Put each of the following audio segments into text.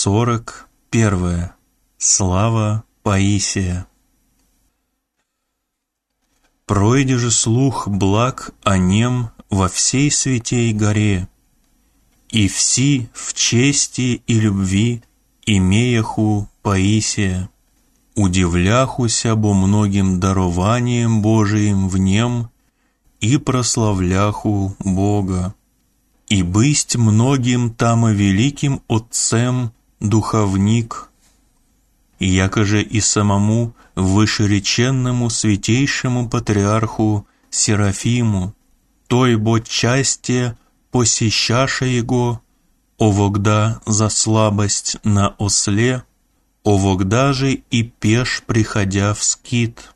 41. Слава Паисия. Пройде же слух благ о нем во всей святей горе, и все в чести и любви имеяху Паисия, удивляхуся бо многим дарованием Божиим в нем и прославляху Бога. И бысть многим там и великим Отцем духовник, якоже и самому вышереченному святейшему патриарху Серафиму, той бо части посещаша его, овогда за слабость на осле, овогда же и пеш приходя в скит,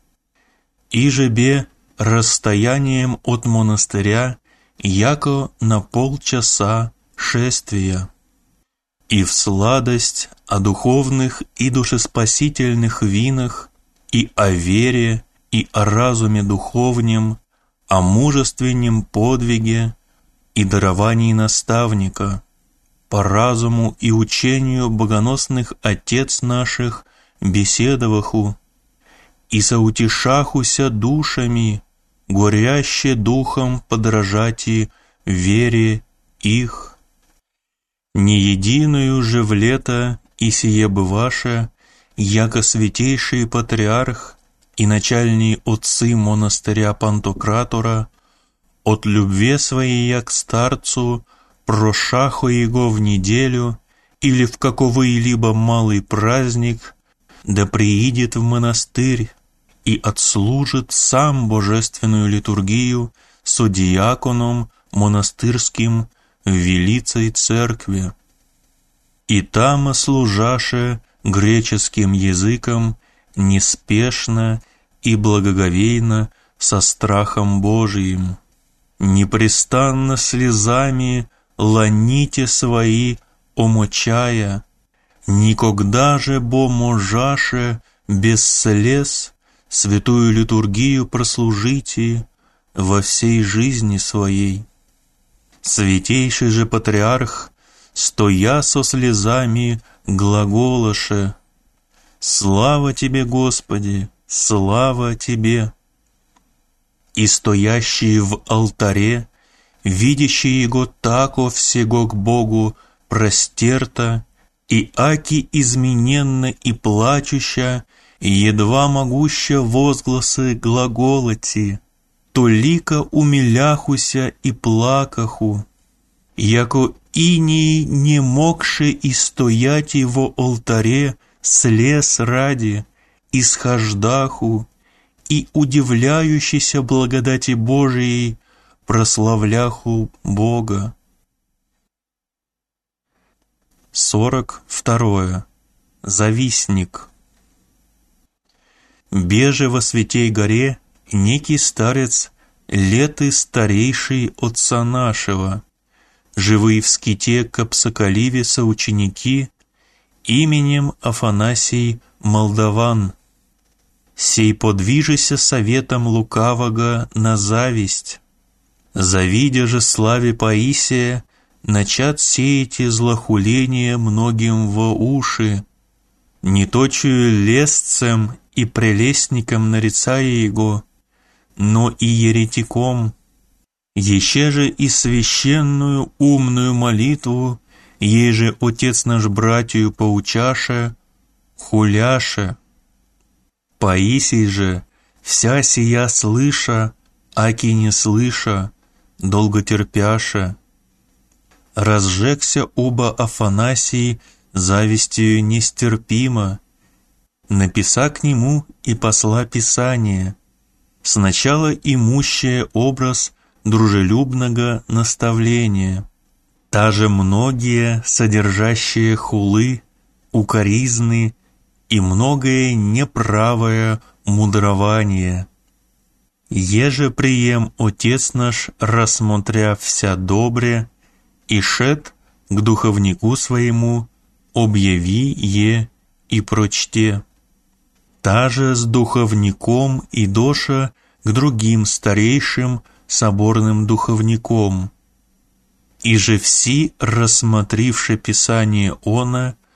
и же бе расстоянием от монастыря, яко на полчаса шествия, и в сладость о духовных и душеспасительных винах, и о вере, и о разуме духовнем, о мужественном подвиге и даровании наставника, по разуму и учению богоносных отец наших беседоваху, и соутешахуся душами, горяще духом подражати вере их. Не единую же в лето и сие бываше, яко святейший патриарх и начальные отцы монастыря Пантократора от любви своей к старцу прошахо его в неделю или в каковый-либо малый праздник, да приидет в монастырь и отслужит сам божественную литургию со диаконом монастырским в велицей церкви. И там служаше греческим языком неспешно и благоговейно со страхом Божиим, непрестанно слезами ланите свои омочая, никогда же бо можаше без слез святую литургию прослужите во всей жизни своей. Святейший же патриарх, стоя со слезами, глаголаше: «Слава Тебе, Господи, слава Тебе!» И стоящие в алтаре, видящие Его тако всего к Богу простерто, и аки измененно и плачуща, едва могуща возгласы глаголати, то лика умиляхуся и плакаху, яко иней не могши и стоять во алтаре слез ради, исхождаху, и удивляющийся благодати Божией прославляху Бога. 42. Завистник. Беже во святей горе некий старец, леты старейший отца нашего, живые в ските Капсакаливе соученики, именем Афанасий Молдаван, сей подвижися советом лукавого на зависть, завидя же славе Паисия, начат сеять злохуление многим во уши, не точую лестцем и прелестником нарицая его, но и еретиком, еще же и священную умную молитву, еже Отец наш братью поучаше, хуляше. Паисий же, вся сия слыша, аки не слыша, долготерпяша, разжегся оба Афанасий завистью нестерпимо, написа к нему и посла Писание, сначала имущее образ дружелюбного наставления, та же многие содержащие хулы, укоризны и многое неправое мудрование. Еже прием Отец наш, рассмотря вся добре, и шед к духовнику своему, объяви е и прочте. Та же с духовником и доша к другим старейшим соборным духовником. И же все, рассмотривши Писание оно,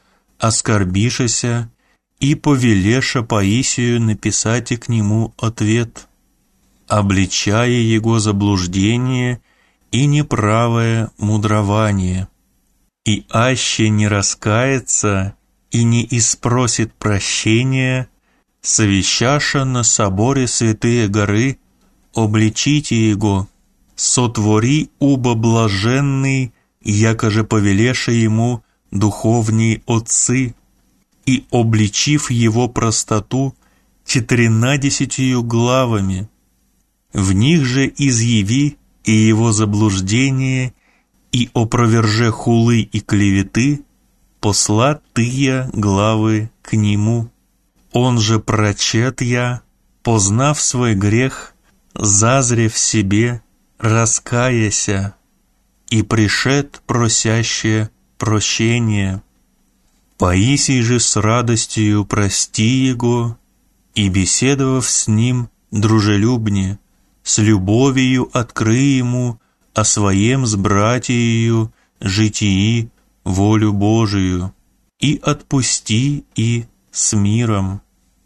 оскорбишася, и повелеша Паисию написать к нему ответ, обличая его заблуждение и неправое мудрование. И аще не раскается и не испросит прощения, совещаша на соборе Святые горы, обличите его, сотвори убо блаженный, якоже повелеша ему духовней отцы, и обличив его простоту 14 главами, в них же изъяви и его заблуждение, и опроверже хулы и клеветы, посла тыя главы к нему. Он же прочет я, познав свой грех, зазрев себе, раскаяся, и пришед просяще прощение. Паисий же с радостью прости его, и, беседовав с ним дружелюбне, с любовью открый ему о своем с братиею житии волю Божию, и отпусти и с миром.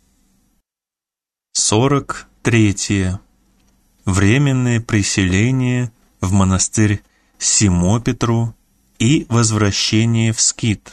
43. Временное приселение в монастырь Симопетру и возвращение в скит.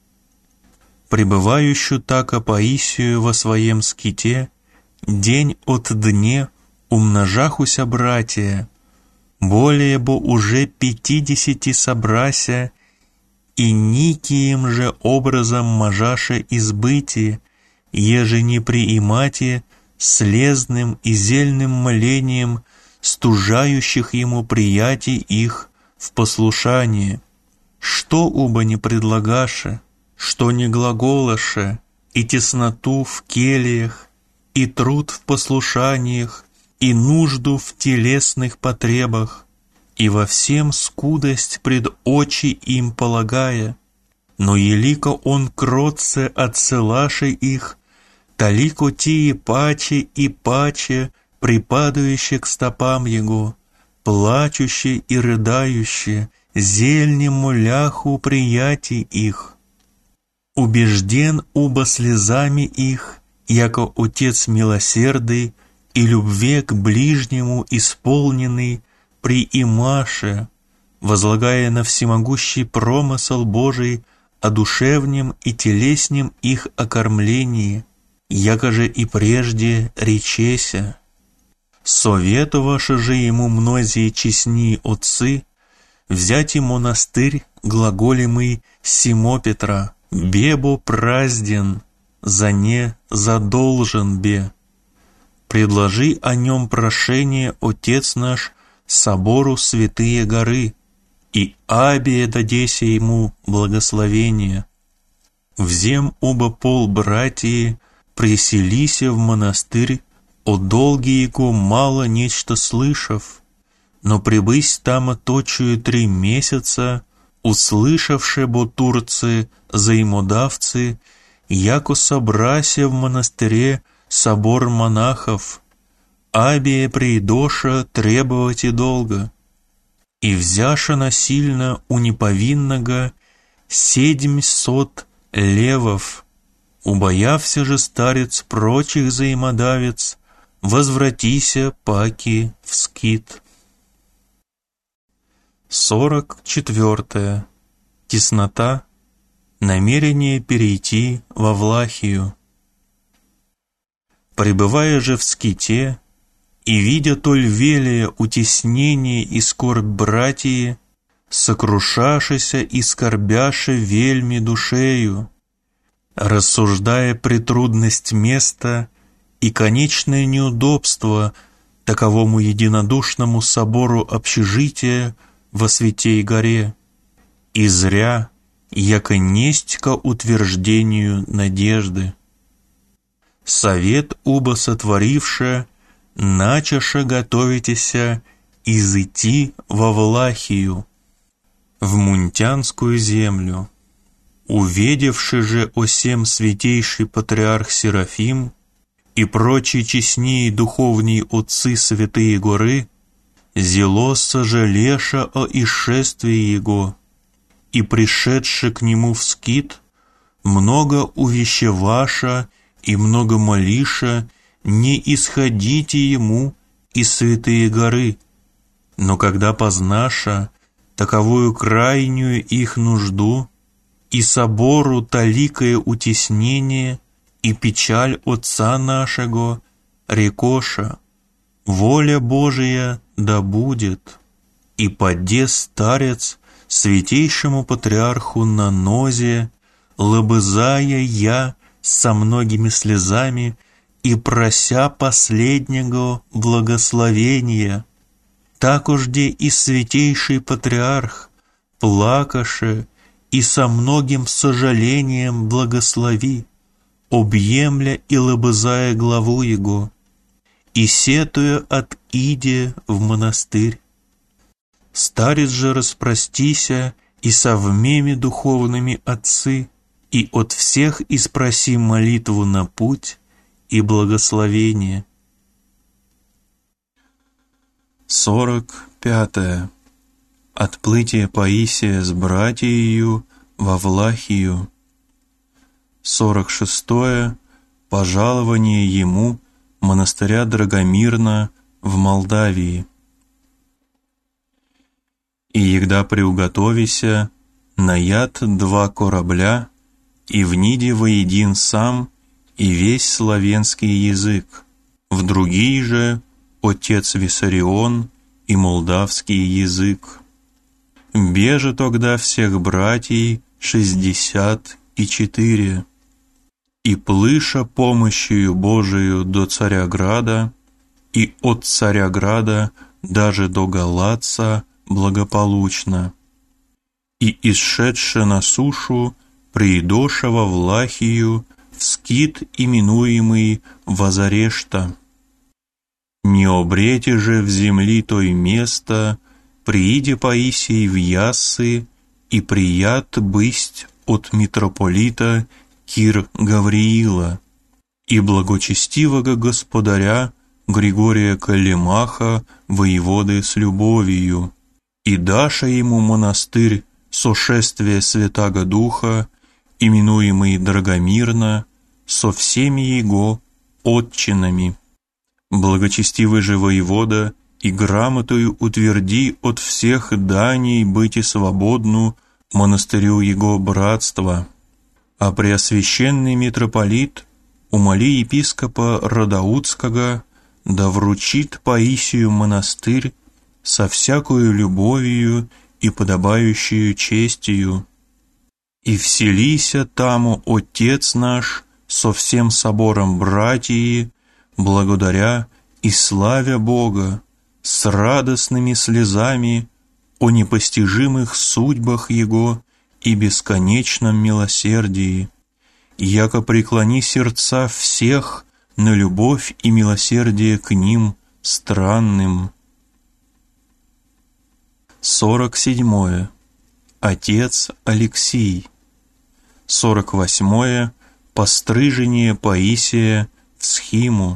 Пребывающую тако Паисию во своем ските, день от дне умножахуся братья, более бо уже 50 собрася, и никием же образом можаше избытие, еже не приимате слезным и зельным молением стужающих ему приятий их в послушание, что уба не предлагаше, что не глаголаше, и тесноту в кельях, и труд в послушаниях, и нужду в телесных потребах, и во всем скудость пред очи им полагая, но елико он кротце отсылаше их, талико тие паче и паче припадающие к стопам его, плачущие и рыдающие, зельнем моляху приятий их. Убежден убо слезами их, яко Отец милосердый и любве к ближнему исполненный, приимаше, возлагая на всемогущий промысл Божий о душевнем и телеснем их окормлении, якоже и прежде речеся. Советоваше же ему многие честни отцы взять и монастырь глаголемый Симопетра, бебо празден, за не задолжен бе. Предложи о нем прошение, Отец наш, собору Святые горы, и абие дадеся ему благословение. Взем оба пол братьи, преселися в монастырь, о долги его мало нечто слышав, но прибысь там точую 3 месяца, услышавши бо турцы, заимодавцы, яко собрася в монастыре собор монахов, абие придоша требовать и долго, и взяша насильно у неповинного 700 левов, убоявся же старец прочих заимодавец, возвратися паки в скит. 44. Теснота. Намерение перейти во Влахию. Пребывая же в ските, и видя толь велие утеснение и скорбь братьи, сокрушашися и скорбяше вельми душею, рассуждая претрудность места и конечное неудобство таковому единодушному собору общежития во Святей горе, и зря, яко несть ко утверждению надежды. Совет убо сотворивше, начаше готовитеся изыти во Влахию, в Мунтянскую землю. Увидевши же о сем святейший патриарх Серафим и прочие честнее духовней отцы Святые горы, зело сожалеша о исшествии его, и пришедши к нему в скит, много увещеваша и много молиша, не исходите ему из святые горы, но когда познаша таковую крайнюю их нужду и собору таликое утеснение и печаль Отца нашего, рекоша, воля Божия да будет, и поде старец святейшему патриарху на нозе, лобызая я со многими слезами и прося последнего благословения. Такожде и святейший патриарх, плакаше и со многим сожалением благослови, объемля и лобызая главу его, и сетуя отиде в монастырь. Старец же распростися и со вмеми духовными отцы, и от всех испроси молитву на путь и благословение. 45. Отплытие Паисия с братиею во Влахию. 46. Пожалование ему монастыря Драгомирна в Молдавии. И егда приуготовися, наят 2 корабля, и в ниде воедин сам и весь славянский язык, в другие же отец Виссарион и молдавский язык. Беже тогда всех братьей 64, и плыша помощью Божию до Царяграда, и от Царяграда даже до Галатца благополучно, и исшедше на сушу приидоша во Влахию в скит, именуемый Вазарешта. Не обрете же в земли той место, прииде Паисий в Яссы, и прият бысть от митрополита Кир Гавриила и благочестивого господаря Григория Калимаха, воеводы с любовью, и даша ему монастырь сошествия Святаго Духа, именуемый Драгомирна, со всеми его отчинами. Благочестивый же воевода и грамотою утверди от всех даний быти свободну монастырю его братства. А преосвященный митрополит умоли епископа Родаудского да вручит Паисию монастырь со всякою любовью и подобающую честью. И вселися таму Отец наш со всем собором братьи, благодаря и славя Бога, с радостными слезами о непостижимых судьбах Его и бесконечном милосердии, яко преклони сердца всех на любовь и милосердие к ним странным. 47. Отец Алексий. 48. Пострижение Паисия в схиму.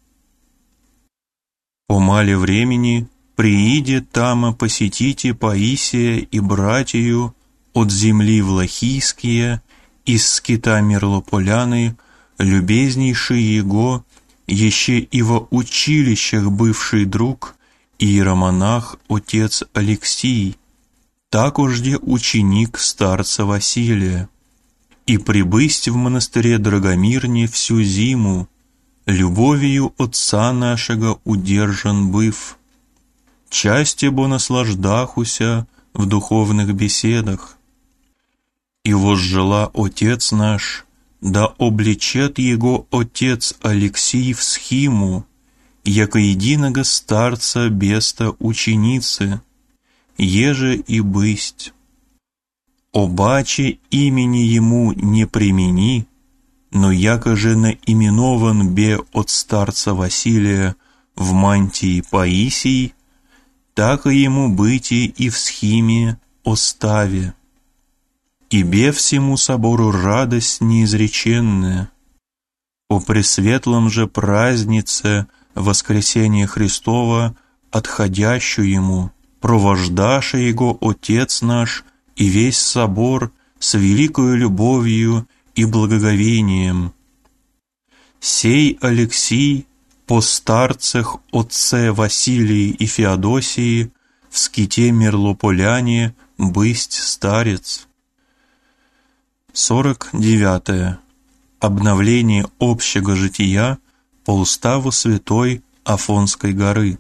По мале времени прииде тама посетите Паисия и братью от земли Влахийские, из скита Мирлополяны, любезнейший его, еще и во училищах бывший друг, иеромонах отец Алексий, такожде ученик старца Василия, и прибысть в монастыре Драгомирне всю зиму, любовью отца нашего удержан быв. Части бо наслаждахуся в духовных беседах. И возжела отец наш, да облечет его отец Алексий в схиму, яко единого старца беста ученицы, еже и бысть. Обаче имени ему не примени, но яко же наименован бе от старца Василия в мантии Паисий, так и ему быти и в схиме оставе. И бе всему собору радость неизреченная. О пресветлом же празднице воскресения Христова, отходящую ему, провождаше его Отец наш и весь собор с великою любовью и благоговением. Сей Алексий по старцах отце Василии и Феодосии в ските Мирлополяне бысть старец. 49. Обновление общего жития по уставу святой Афонской горы.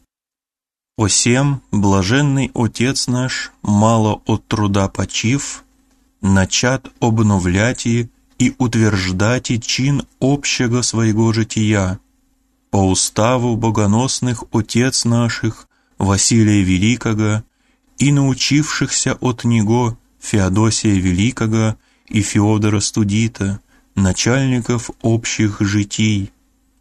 Осем блаженный Отец наш, мало от труда почив, начат обновлять и утверждать чин общего своего жития, по уставу богоносных Отец наших Василия Великого и научившихся от него Феодосия Великого и Феодора Студита, начальников общих житий.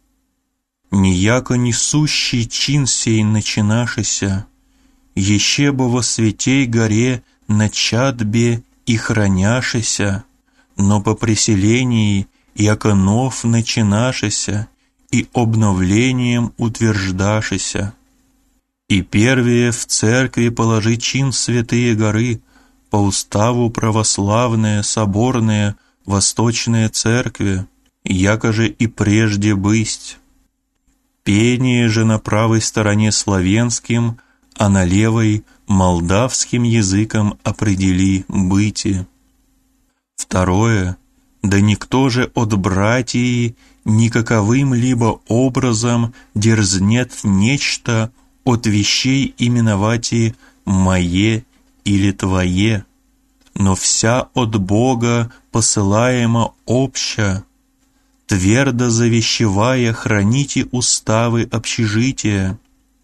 Нияко несущий чин сей начинашися, еще бы во святей горе начат бе и храняшися, но по преселении яко нов начинашися и обновлением утверждашися. И первее в церкви положи чин святые горы, по уставу православная, соборная, восточная церкви, яко же и прежде бысть. Пение же на правой стороне славянским, а на левой молдавским языком определи быти. Второе, да никто же от братьи никаковым либо образом дерзнет нечто от вещей именовати «мое» или «твое», но вся от Бога посылаема обща, твердо завещевая храните уставы общежития,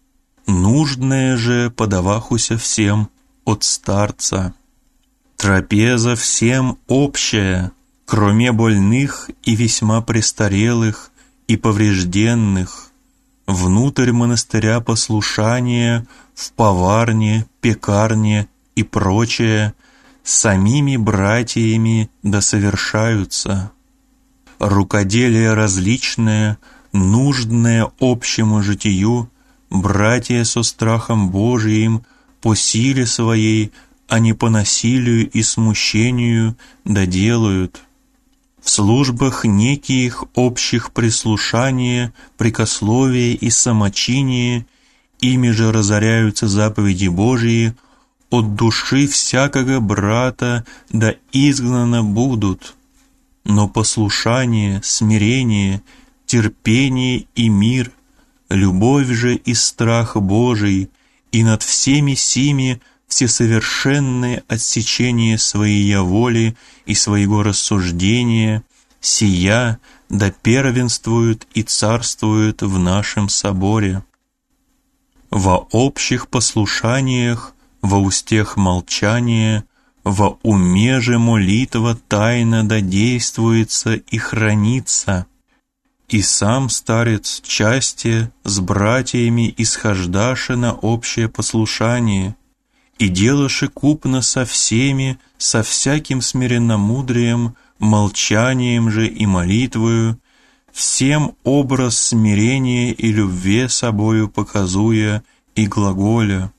нужное же подавахуся всем от старца. Трапеза всем общая, кроме больных и весьма престарелых и поврежденных, внутрь монастыря послушания, в поварне, пекарне и прочее, самими братьями да совершаются. Рукоделие различное, нужное общему житию, братья со страхом Божиим по силе своей, а не по насилию и смущению доделают. В службах неких общих прислушания, прикословия и самочиния, ими же разоряются заповеди Божии, от души всякого брата да изгнано будут. Но послушание, смирение, терпение и мир, любовь же и страх Божий, и над всеми сими всесовершенное отсечение своей воли и своего рассуждения, сия да первенствует и царствует в нашем соборе. Во общих послушаниях, во устех молчания, во уме же молитва тайно да действуется и хранится. И сам старец части с братьями исхождаше на общее послушание, и делаше купно со всеми, со всяким смиренномудрием, молчанием же и молитвою, всем образ смирения и любви собою показуя и глаголя.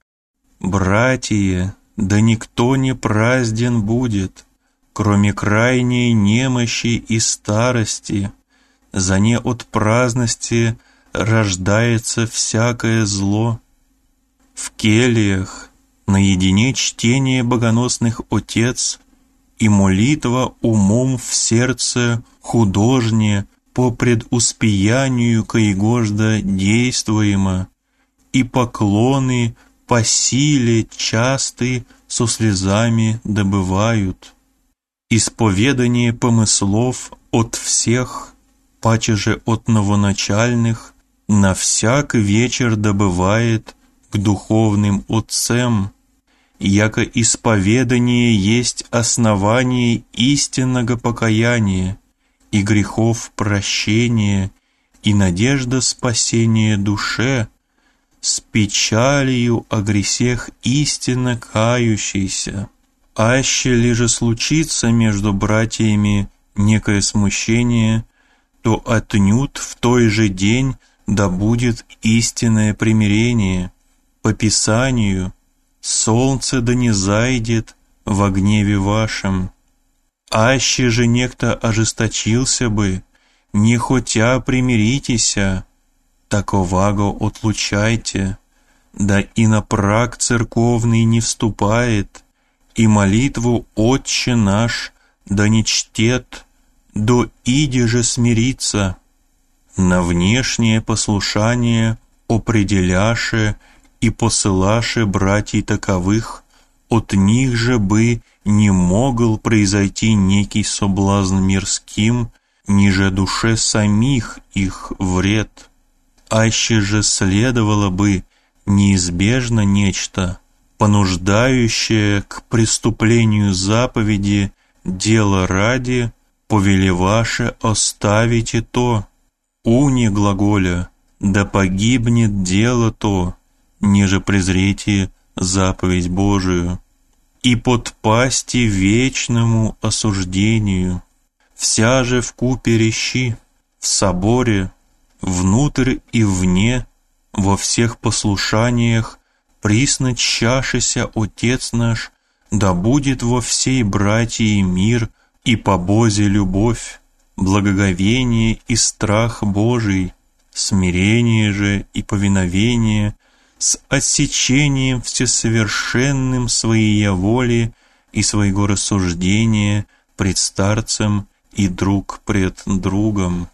Братья, да никто не празден будет, кроме крайней немощи и старости, за не от праздности рождается всякое зло. В кельях наедине чтение богоносных отец и молитва умом в сердце художне по предуспеянию коегожда действуемо, и поклоны по силе часты со слезами добывают. Исповедание помыслов от всех, паче же от новоначальных, на всяк вечер добывает к духовным отцам, яко исповедание есть основание истинного покаяния и грехов прощения и надежда спасения душе, с печалью о грехах истинно кающейся. Аще ли же случится между братьями некое смущение, то отнюдь в той же день да будет истинное примирение. По Писанию: солнце да не зайдет во гневе вашем. Аще же некто ожесточился бы, не хотя примиритеся, таковаго отлучайте, да и на праг церковный не вступает, и молитву «Отче наш» да не чтет, до иди же смириться. На внешнее послушание определяше и посылаше братьей таковых, от них же бы не могл произойти некий соблазн мирским, ниже душе самих их вред. Аще же следовало бы неизбежно нечто, понуждающее к преступлению заповеди дело ради, повелеваше оставите то, уни глаголя, да погибнет дело то, ниже презрите заповедь Божию, и подпасти вечному осуждению. Вся же вкупе речи, в соборе, внутрь и вне, во всех послушаниях, присно чашися Отец наш, да будет во всей братии мир и по Бозе любовь, благоговение и страх Божий, смирение же и повиновение с отсечением всесовершенным своей воли и своего рассуждения пред старцем и друг пред другом.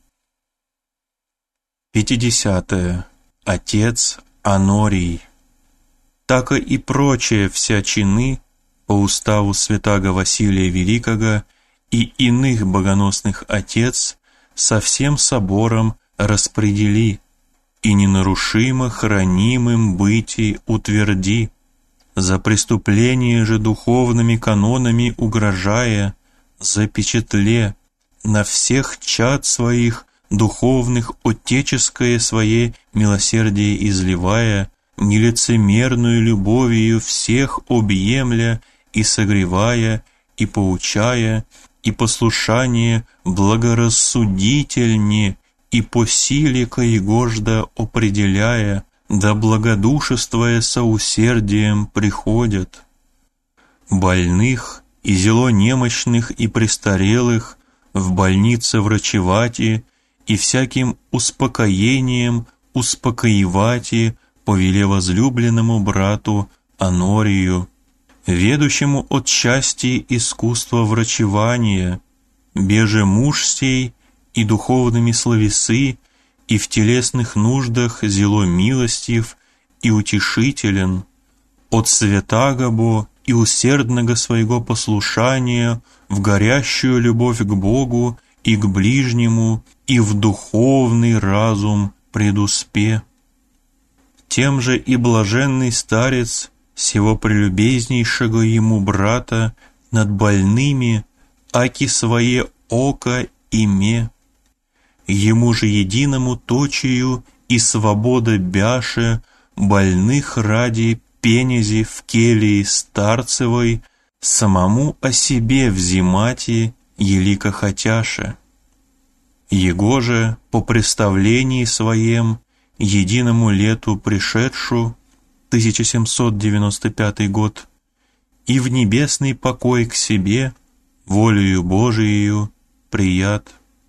50. Отец Анорий. Тако и прочие вся чины по уставу святаго Василия Великого и иных богоносных отец со всем собором распредели, и ненарушимо хранимым бытий утверди, за преступление же духовными канонами угрожая, запечатле на всех чад своих духовных отеческое свое милосердие изливая, нелицемерную любовью всех объемля и согревая, и поучая, и послушание благорассудительне, и по силе коегожда определяя, да благодушествуя соусердием приходят. Больных и зело немощных и престарелых в больнице врачевати и всяким успокоением успокоевати повеле возлюбленному брату Анорию, ведущему от части искусства врачевания, беже муж сей и духовными словесы, и в телесных нуждах зело милостив и утешителен, от святаго бо и усердного своего послушания в горящую любовь к Богу и к ближнему, и в духовный разум предуспе. Тем же и блаженный старец сего прелюбезнейшего ему брата над больными, аки свое око име, ему же единому точию и свобода бяше больных ради пенези в келии старцевой самому о себе взимати елико хотяше. Его же по представлении своем единому лету пришедшу 1795 год и в небесный покой к себе волею Божиею прият.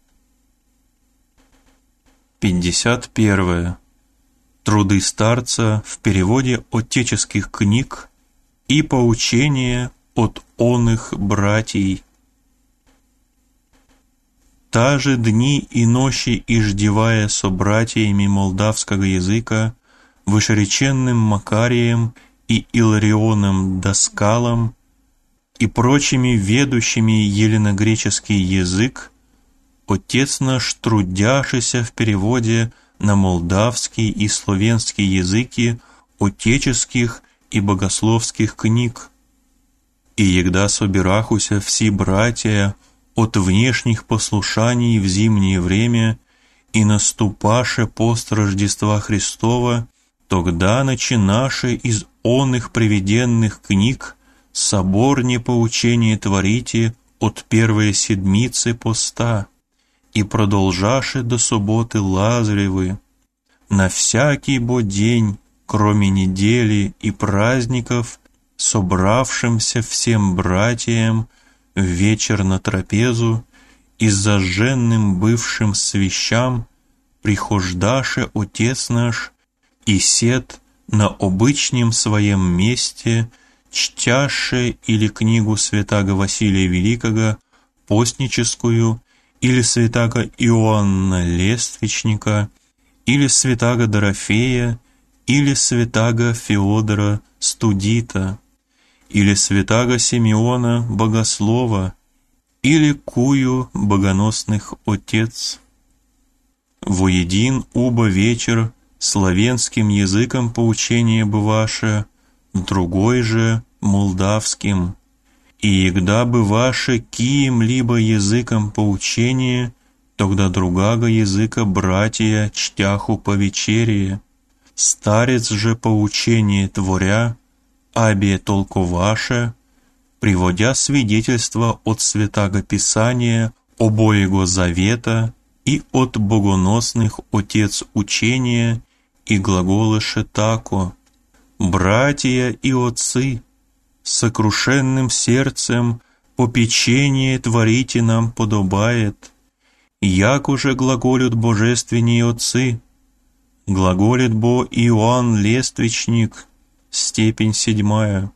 51. Труды старца в переводе отеческих книг и поучение от оных братий. Та же дни и ночи иждевая со братьями молдавского языка, вышереченным Макарием и Иларионом Даскалом и прочими ведущими еленогреческий язык, Отец наш, трудяшися в переводе на молдавский и словенский языки отеческих и богословских книг. И егда собирахуся все братья от внешних послушаний в зимнее время и наступаше пост Рождества Христова, тогда начинаше из оных приведенных книг соборне поучение творите от первой седмицы поста и продолжаше до субботы Лазаревы, на всякий бо день, кроме недели и праздников, собравшимся всем братьям, в вечер на трапезу, и зажженным бывшим свещам прихождаше Отец наш, и сед на обычнем своем месте, чтяше или книгу святаго Василия Великого, постническую, или святаго Иоанна Лествичника, или святаго Дорофея, или святаго Феодора Студита, или святаго Симеона Богослова, или кую богоносных отец. Воедин уба вечер славянским языком поучение бываше, другой же молдавским. И егда бываше кием-либо языком поучение, тогда другого языка братья чтяху по вечерие. Старец же поучение творя, абе толковаше, приводя свидетельство от святаго Писания, обоего завета и от богоносных отец учения, и глаголыше тако: «Братья и отцы, сокрушенным сердцем попечение творите нам подобает, як уже глаголют божественные отцы, глаголит бо Иоанн Лествичник, степень 7,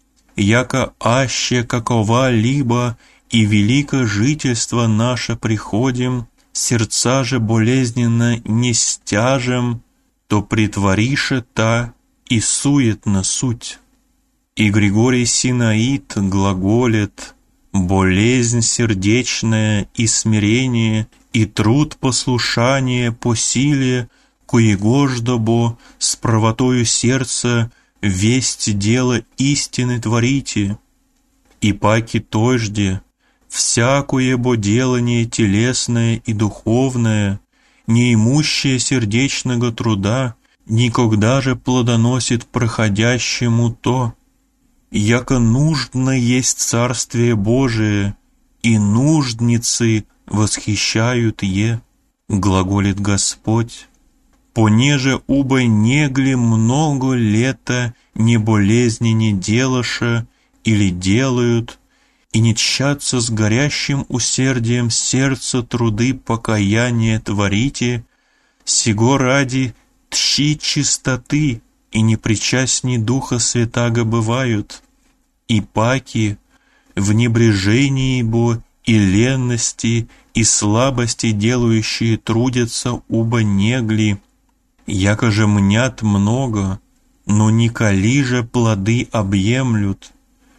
яко аще какова-либо и велико жительство наше приходим, сердца же болезненно не стяжем, то притворише та и суетна суть». И Григорий Синаит глаголит: «Болезнь сердечная и смирение, и труд послушания по силе, коегожда бо с правотою сердца весть дело истины творите, и паки тожде всякое бо делание телесное и духовное, неимущее сердечного труда, никогда же плодоносит проходящему то, яко нужно есть Царствие Божие, и нуждницы восхищают е, глаголит Господь, понеже убо негли много лета не болезни не делаша или делают, и не тщатся с горящим усердием сердца труды покаяния творите, сего ради тщи чистоты и непричастни Духа Святаго бывают, и паки в небрежении бо и ленности и слабости делающие трудятся убо негли, яко же мнят много, но николи же плоды объемлют,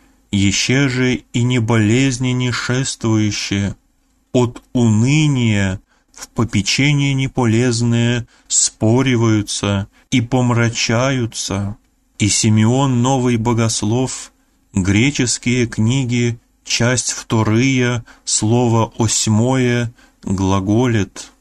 еще же и не болезни не шествующие, от уныния в попечение неполезное спориваются и помрачаются, и Симеон Новый Богослов, греческие книги, часть 2, слово 8, глаголит: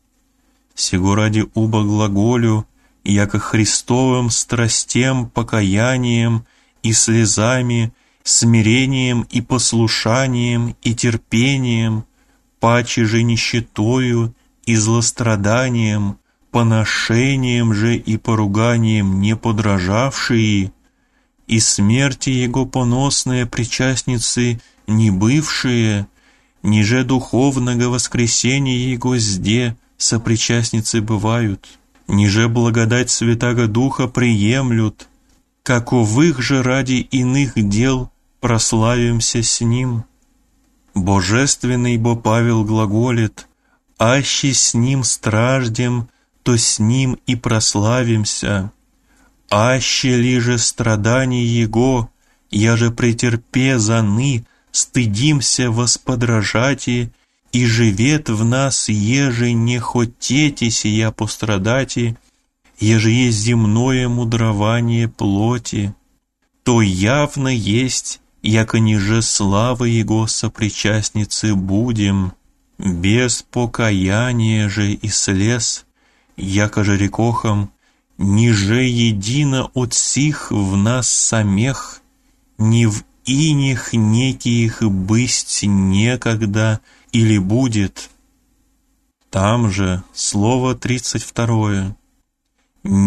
«Сего ради убо глаголю, яко Христовым страстем, покаянием и слезами, смирением и послушанием и терпением, паче же нищетою и злостраданием, поношением же и поруганием не подражавшие, и смерти Его поносные причастницы не бывшие, ниже духовного воскресения Его зде сопричастницы бывают, ниже благодать Святаго Духа приемлют, каковых же ради иных дел прославимся с Ним. Божественный бо Павел глаголит: аще с Ним страждем, то с Ним и прославимся. Аще ли же страданий Его, я же претерпе заны, стыдимся восподражати, и живет в нас, еже не хотете сия пострадати, еже есть земное мудрование плоти, то явно есть, яко ниже славы Его сопричастницы будем, без покаяния же и слез, яко же рекохом, ниже едино от сих в нас самех, ни в иних неких бысть некогда или будет». Там же слово 32.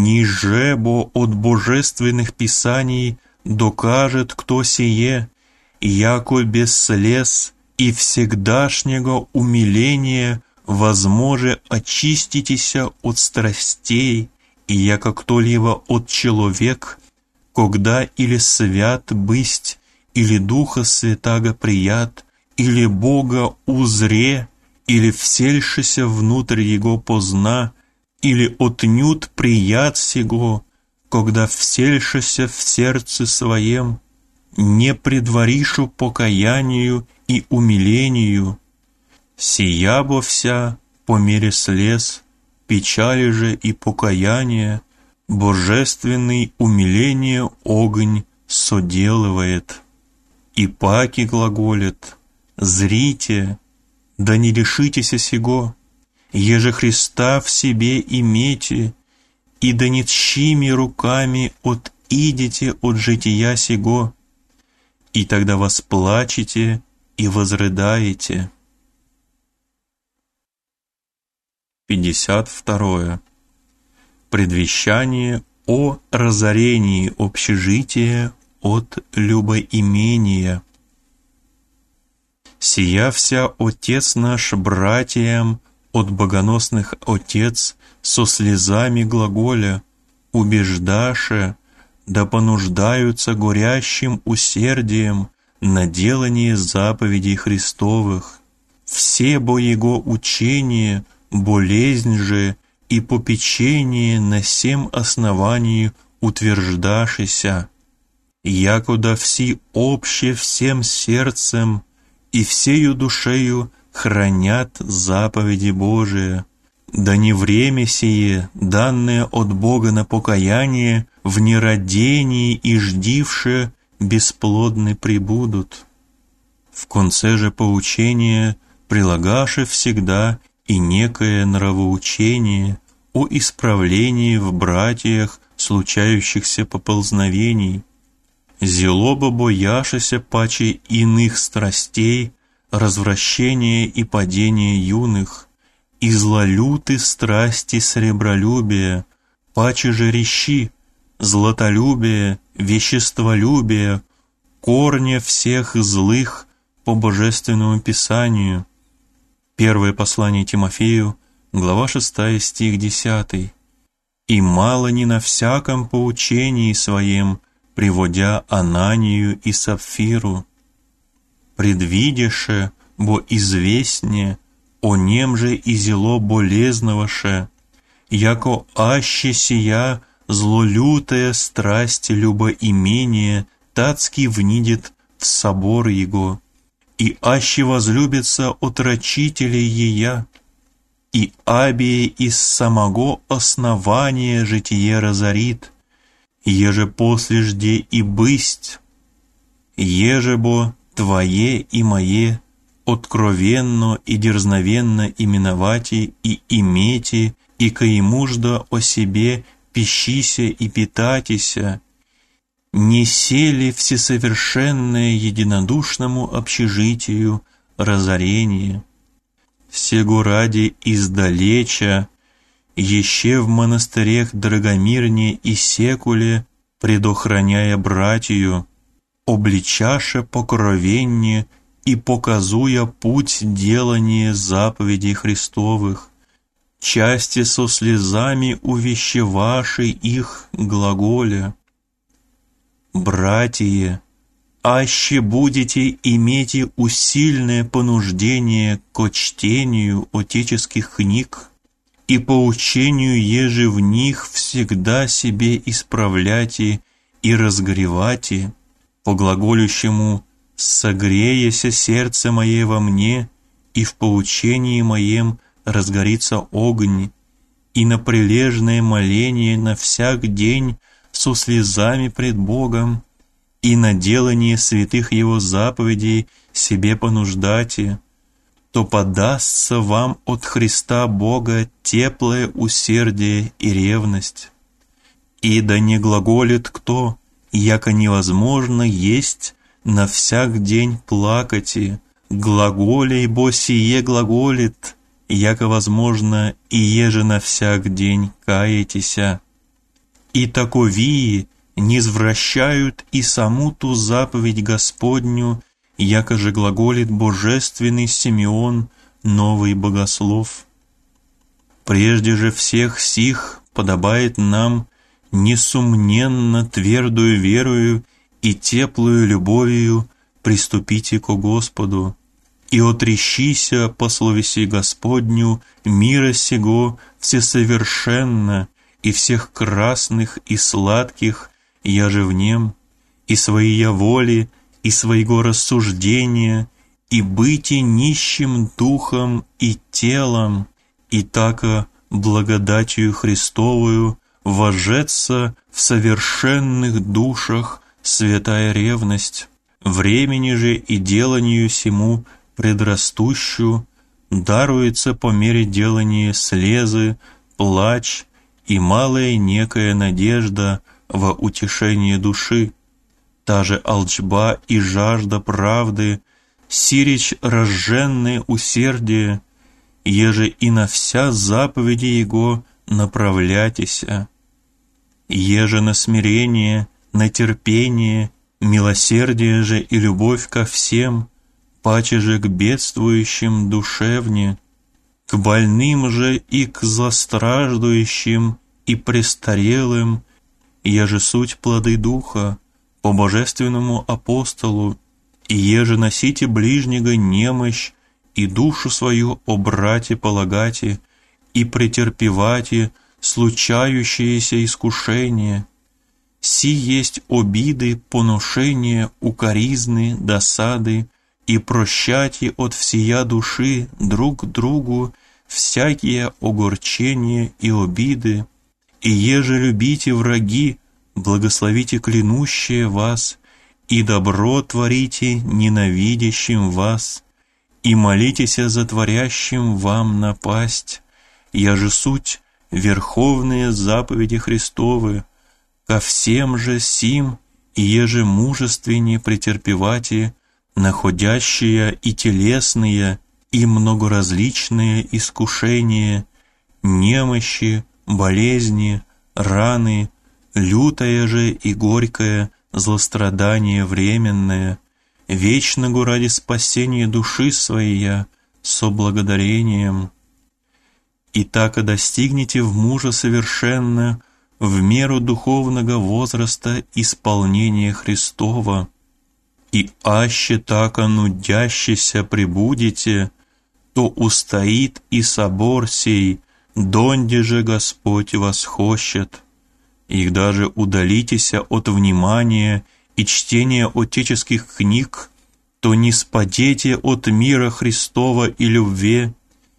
«Ниже бо от божественных писаний докажет кто сие, яко без слез и всегдашнего умиления возможе очиститеся от страстей, и яко кто-либо от человек, когда или свят бысть, или Духа Святаго прият, или Бога узре, или всельшися внутрь Его позна, или отнюдь прият сего, когда всельшися в сердце своем, не предваришу покаянию и умилению, сия бо вся по мере слез, печали же и покаяния, божественный умиление огонь соделывает. И паки глаголет: зрите, да не лишитеся сего, еже Христа в себе имейте, и да не тщими руками отидите от жития сего, и тогда восплачете и возрыдаете. 52. Предвещание о разорении общежития от любоимения. Сия вся Отец наш братьям от богоносных Отец со слезами глаголя, убеждаше, да понуждаются горящим усердием на делание заповедей Христовых. Все бо Его учение, болезнь же и попечение на сем основании утверждашися, якуда все обще всем сердцем и всею душею хранят заповеди Божие, да не время сие, данное от Бога на покаяние, в нерадении и ждивше бесплодны прибудут. В конце же поучения прилагаше всегда и некое нравоучение о исправлении в братьях случающихся поползновений, зелоба бояшися паче иных страстей, развращения и падения юных, и злолюты страсти сребролюбия, паче же рещи, златолюбие, веществолюбие, корня всех злых по Божественному Писанию. Первое послание Тимофею, глава 6, стих 10. «И мало не на всяком поучении своем, приводя Ананию и Сапфиру, предвидеше, бо известне, о нем же и зело болезноваше, яко аще сия злолютая страсть любоимения тацки внидет в собор его, и аще возлюбится отрочителей ея, и абие из самого основания житие разорит, еже после жде и бысть, еже бо твое и мое откровенно и дерзновенно именовати и имейте, и каимужда о себе пищися и питатися, не сели всесовершенное единодушному общежитию разорение. Сего ради издалеча, еще в монастырях Драгомирне и Секуле, предохраняя братью, обличаша покровенне и показуя путь делания заповедей Христовых, части со слезами увещеваши их глаголя: «Братья, аще будете иметь усильное понуждение к чтению отеческих книг и поучению еже в них всегда себе исправляйте и разгревайте, по глаголющему «согреяся сердце мое во мне, и в поучении моем разгорится огонь, и на прилежное моление на всяк день со слезами пред Богом, и на делание святых Его заповедей себе понуждате, то подастся вам от Христа Бога теплое усердие и ревность. И да не глаголит кто, яко невозможно есть на всяк день плакати, глаголей бо сие глаголит, яко возможно и еже на всяк день каетеся. И таковии низвращают и саму ту заповедь Господню, яко же глаголит божественный Симеон, новый богослов. Прежде же всех сих подобает нам несомненно твердую верою и теплую любовью приступите ко Господу, и отрещися по словеси Господню мира сего всесовершенно и всех красных и сладких, яже в нем, и своей воли, и своего рассуждения, и быти нищим духом и телом, и тако благодатью Христовую вожеться в совершенных душах святая ревность, времени же и деланию сему предрастущую даруется по мере делания слезы, плач и малая некая надежда во утешение души, та же алчба и жажда правды, сирич разженное усердие, еже и на вся заповеди Его направляйтеся, еже на смирение, на терпение, милосердие же и любовь ко всем, паче же к бедствующим душевне, к больным же и к злостраждующим и престарелым, еже суть плоды Духа, по божественному апостолу, и еже носите ближнего немощь, и душу свою о брате полагате, и претерпевате случающиеся искушения. Си есть обиды, поношения, укоризны, досады, и прощайте от всея души друг другу всякие огорчения и обиды, и еже любите враги, благословите клянущие вас, и добро творите ненавидящим вас, и молитесь за творящим вам напасть, яже суть верховные заповеди Христовы, ко всем же сим, и еже мужественнее претерпевате, находящие и телесные, и многоразличные искушения, немощи, болезни, раны, лютое же и горькое злострадание временное, вечного ради спасения души своей со благодарением. И так достигнете в мужа совершенно, в меру духовного возраста исполнения Христова, и аще тако нудящийся прибудете, то устоит и собор сей, донде же Господь восхощет. И даже удалитеся от внимания и чтения отеческих книг, то не спадете от мира Христова и любви,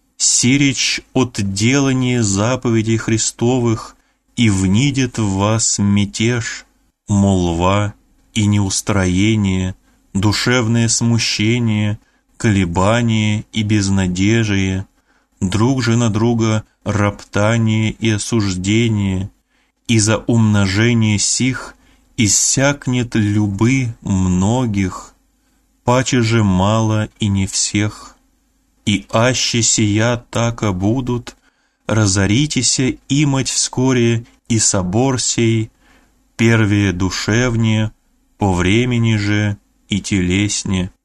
сирич от делания заповедей Христовых, и внидет в вас мятеж, молва и неустроение, душевное смущение, колебание и безнадежие, друг же на друга роптание и осуждение, и за умножение сих иссякнет любы многих, паче же мало и не всех, и аще сия така будут, разоритеся имать вскоре и собор сей, первее душевнее, по времени же и телесне.